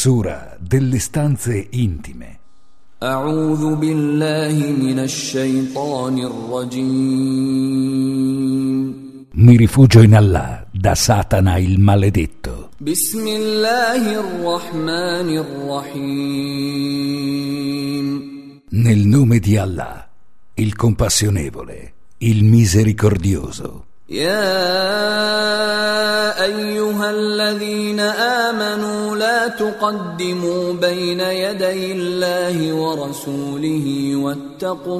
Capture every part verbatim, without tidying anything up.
Sura delle stanze intime. أعوذ بالله من الشيطان الرجيم. Mi rifugio in Allah da Satana il maledetto. بسم الله الرحمن الرحيم. Nel nome di Allah, il compassionevole, il misericordioso. يا أيها الذين آمنوا لا تقدموا بين يدي الله ورسوله واتقوا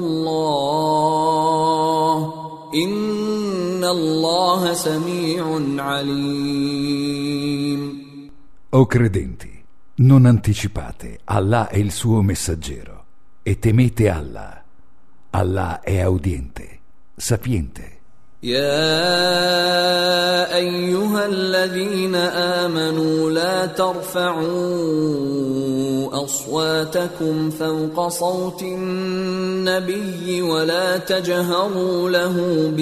الله إن الله سميع عليم. O credenti, non anticipate Allah e il suo messaggero e temete Allah. Allah è audiente, sapiente. يا أيها الذين آمنوا لا ترفعوا أصواتكم فوق صوت النبي ولا تجهروا له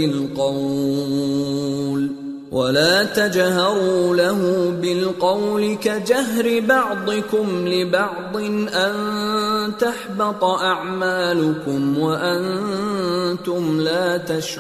بالقول ولا تجهروا له بالقول كجهر بعضكم لبعض أن تحبط أعمالكم وأنتم لا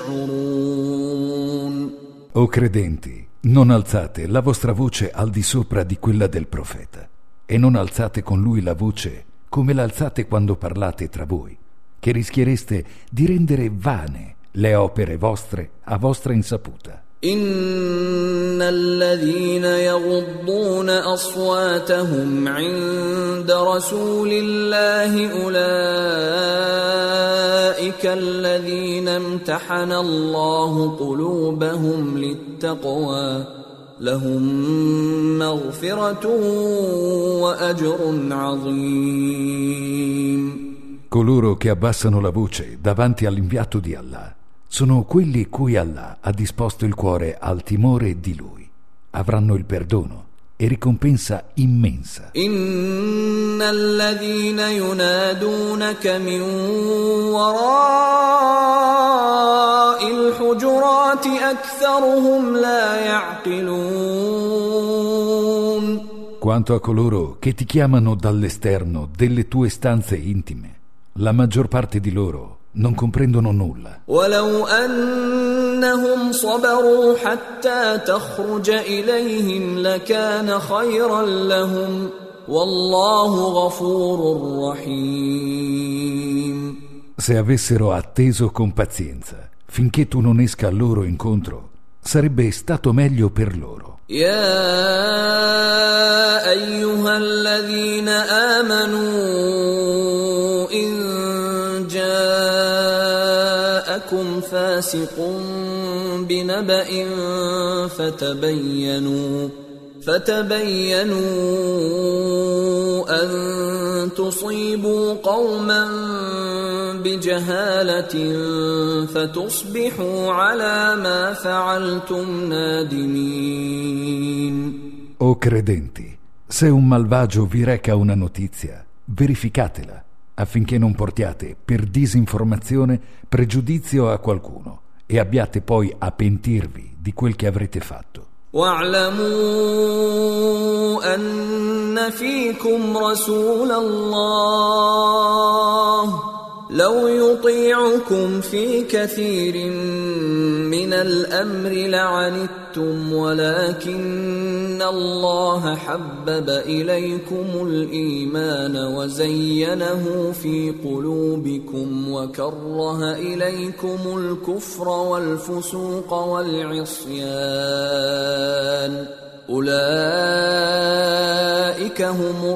تشعرون. O credenti, non alzate la vostra voce al di sopra di quella del profeta e non alzate con lui la voce come l'alzate quando parlate tra voi, che rischiereste di rendere vane le opere vostre a vostra insaputa. إن الذين يغضون أصواتهم عند رسول الله أولئك الذين امتحن الله قلوبهم للتقوى لهم مغفرة وأجر عظيم. Coloro che abbassano la voce davanti all'inviato di Allah sono quelli cui Allah ha disposto il cuore al timore di Lui. Avranno il perdono e ricompensa immensa. Inna alladhina yunadunaka min wara'i al-hujurati aktharuhum la ya'qilun. Quanto a coloro che ti chiamano dall'esterno delle tue stanze intime, la maggior parte di loro non comprendono nulla. ولو أنهم صبروا حتى تخرج إليهم لكان خيرا لهم والله غفور رحيم. Se avessero atteso con pazienza finché tu non esca a loro incontro, sarebbe stato meglio per loro. يا أيها الذين آمنوا إن جاءكم فاسق بنبأ فتبينوا فتبينوا أن تصيبوا قوما بجهالة فتصبحوا على ما فعلتم نادمين. O credenti, se un malvagio vi reca una notizia, verificatela, affinché non portiate per disinformazione pregiudizio a qualcuno e abbiate poi a pentirvi di quel che avrete fatto. وَاعْلَمُوا أَنَّ فِيكُمْ رَسُولَ اللَّهِ لو يطيعكم في كثير من الأمر لعنتم ولكن الله حبب إليكم الإيمان وزينه في قلوبكم وكره إليكم الكفر والفسوق والعصيان أولئك هم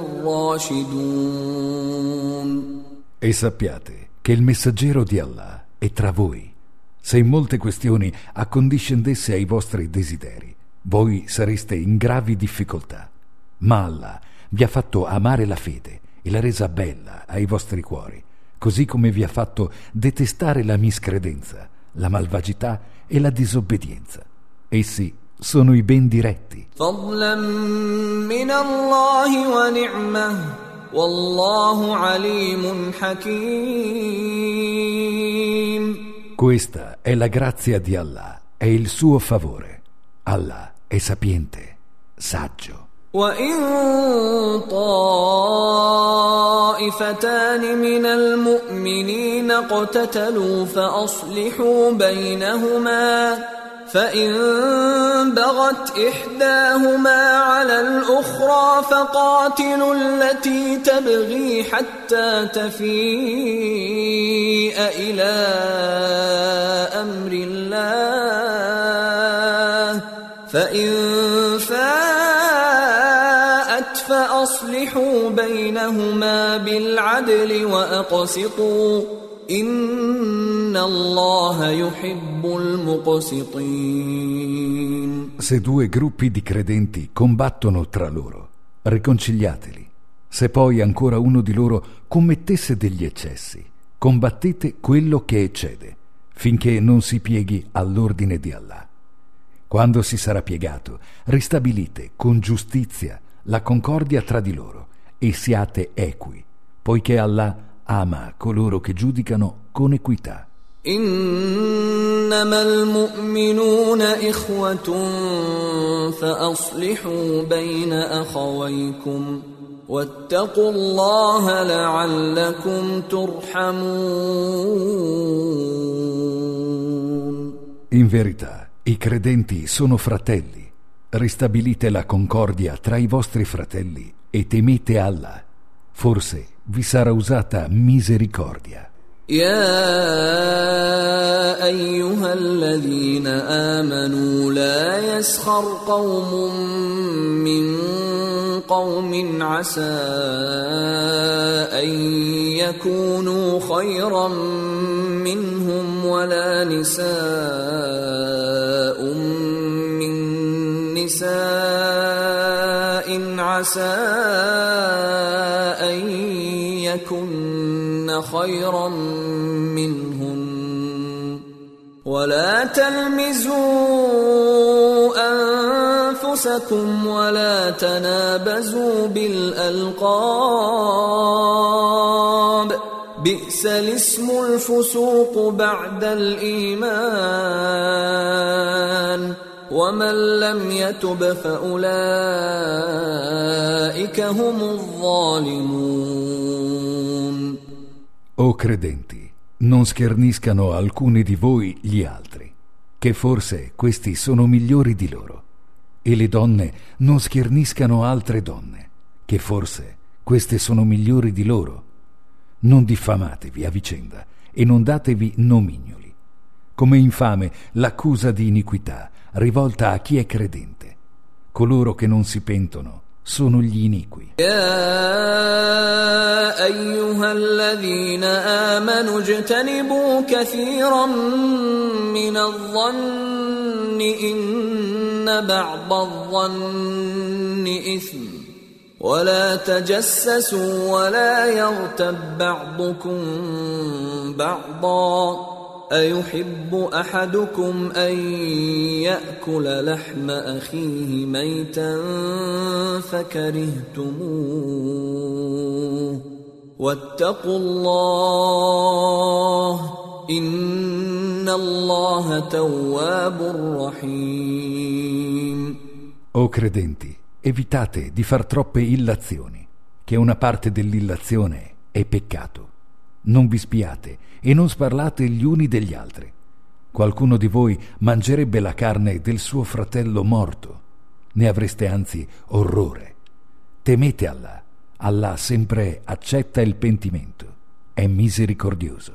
الراشدون. E sappiate che il messaggero di Allah è tra voi. Se in molte questioni accondiscendesse ai vostri desideri, voi sareste in gravi difficoltà. Ma Allah vi ha fatto amare la fede e l'ha resa bella ai vostri cuori, così come vi ha fatto detestare la miscredenza, la malvagità e la disobbedienza. Essi sono i ben diretti. Fadlan min Allah wa ni'mah. Wallahu alimun hakim. Questa è la grazia di Allah e il suo favore. Allah è sapiente, saggio. وَإِن طائفتان من المؤمنين اقتتلوا فأصلحوا بينهما فإن بغت إحداهما على الأخرى فقاتلوا التي تبغي حتى تفيء إلى أمر الله فإن فاءت فأصلحوا بينهما بالعدل وأقسطوا إن الله يحب المقسطين. Se due gruppi di credenti combattono tra loro, riconciliateli. Se poi ancora uno di loro commettesse degli eccessi, combattete quello che eccede, finché non si pieghi all'ordine di Allah. Quando si sarà piegato, ristabilite con giustizia la concordia tra di loro e siate equi, poiché Allah ama coloro che giudicano con equità. إنما المؤمنون إخوة فأصلحوا بين أخويكم واتقوا الله لعلكم ترحمون. In verità, i credenti sono fratelli. Ristabilite la concordia tra i vostri fratelli e temete Allah. Forse vi sarà usata misericordia. يا أيها الذين آمنوا لا يسخر قوم من قوم عسى أن يكونوا خيرا منهم ولا نساء من نساء عسى أن يكن خيرا منهن ولا تلمزوا أنفسكم ولا تنابزوا بالألقاب بئس الاسم الفسوق بعد الإيمان ومن لم يتب فأولئك هم الظالمون. O credenti, non scherniscano alcuni di voi gli altri, che forse questi sono migliori di loro, e le donne non scherniscano altre donne, che forse queste sono migliori di loro. Non diffamatevi a vicenda e non datevi nomignoli. Come infame l'accusa di iniquità rivolta a chi è credente. Coloro che non si pentono sono gli iniqui. يا أيها الذين آمنوا اجتنبوا كثيرا من الظن إن بعض الظن إثم ولا تجسسوا ولا يغتب بعضكم بعضا أيحب أحدكم أن يأكل لحم أخيه ميتا فكرهتموه واتقوا الله إن الله تواب رحيم. O credenti, evitate di far troppe illazioni, che una parte dell'illazione è peccato. Non vi spiate e non sparlate gli uni degli altri. Qualcuno di voi mangerebbe la carne del suo fratello morto. Ne avreste anzi orrore. Temete Allah. Allah sempre accetta il pentimento. È misericordioso.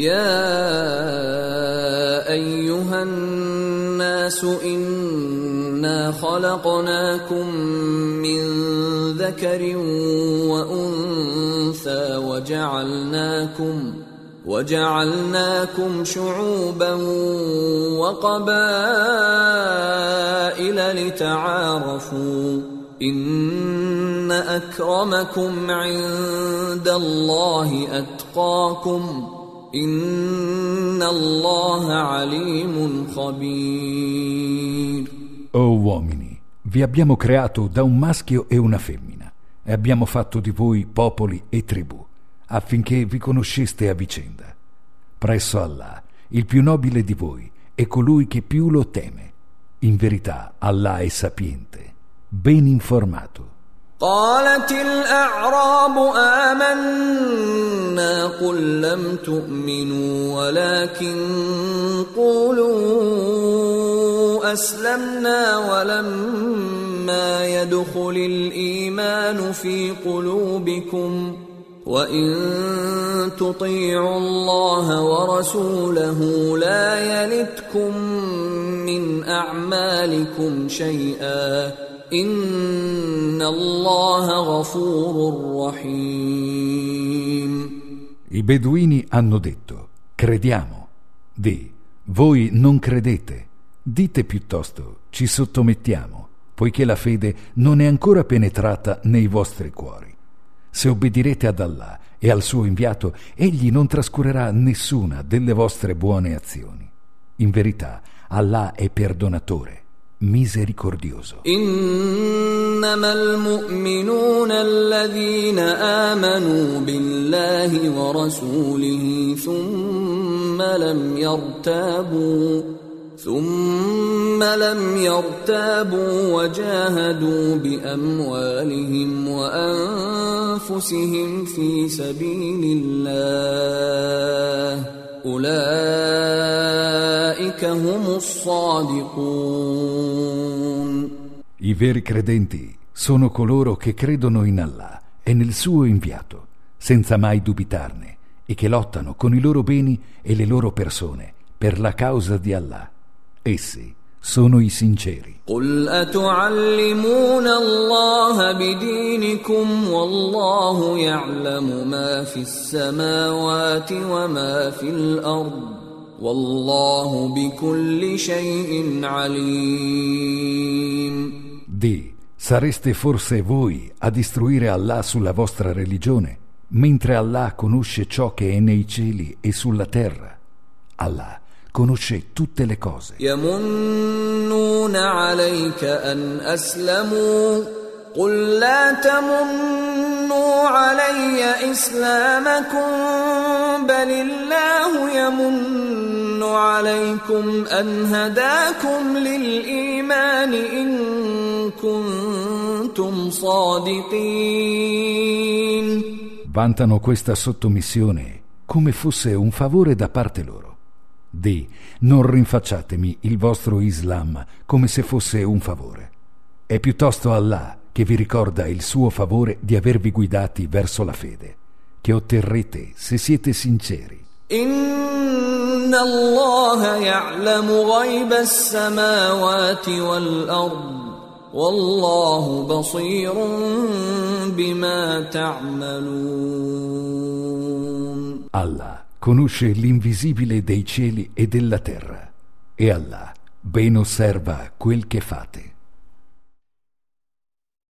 يا أيها الناس إنا خلقناكم من ذكر وأنثى وجعلناكم وجعلناكم شعوبا وقبائل لتعارفوا إن أكرمكم عند الله أتقاكم إن الله عليم خبير. O uomini, vi abbiamo creato da un maschio e una femmina e abbiamo fatto di voi popoli e tribù affinché vi conosceste a vicenda. Presso Allah, il più nobile di voi è colui che più lo teme. In verità Allah è sapiente, ben informato. قالت الأعراب آمنا قل لم تؤمنوا ولكن قولوا أسلمنا ولما يدخل الإيمان في قلوبكم وإن تطيعوا الله ورسوله لا يلتكم من أعمالكم شيئا إن الله غفور رحيم. I beduini hanno detto: crediamo. Di, voi non credete. Dite piuttosto: ci sottomettiamo, poiché la fede non è ancora penetrata nei vostri cuori. Se obbedirete ad Allah e al suo inviato, egli non trascurerà nessuna delle vostre buone azioni. In verità, Allah è perdonatore, misericordioso. إنما المؤمنون الذين آمنوا بالله ورسوله ثم لم يرتابوا ثم لم يرتابوا وجاهدوا بأموالهم وأنفسهم في سبيل الله أولئك هم الصادقون. I veri credenti sono coloro che credono in Allah e nel suo inviato, senza mai dubitarne, e che lottano con i loro beni e le loro persone per la causa di Allah. Essi sono i sinceri. قل أتعلمون الله بدينكم والله يعلم ما في السماوات وما في الأرض والله بكل شيء عليم. Di, sareste forse voi a istruire Allah sulla vostra religione, mentre Allah conosce ciò che è nei cieli e sulla terra. Allah conosce tutte le cose. يمنون عليك أن أسلموا قل لا تمنوا علي إسلامكم بل الله يمن عليكم أن هداكم للإيمان إن كنتم صادقين. Vantano questa sottomissione come fosse un favore da parte loro. Di, non rinfacciatemi il vostro Islam come se fosse un favore. È piuttosto Allah che vi ricorda il suo favore di avervi guidati verso la fede, che otterrete se siete sinceri. Inna Allah ya'lamu ghayba as-samawati wal-ard wallahu basirun bima ta'malun. Allah conosce l'invisibile dei cieli e della terra, e Allah ben osserva quel che fate.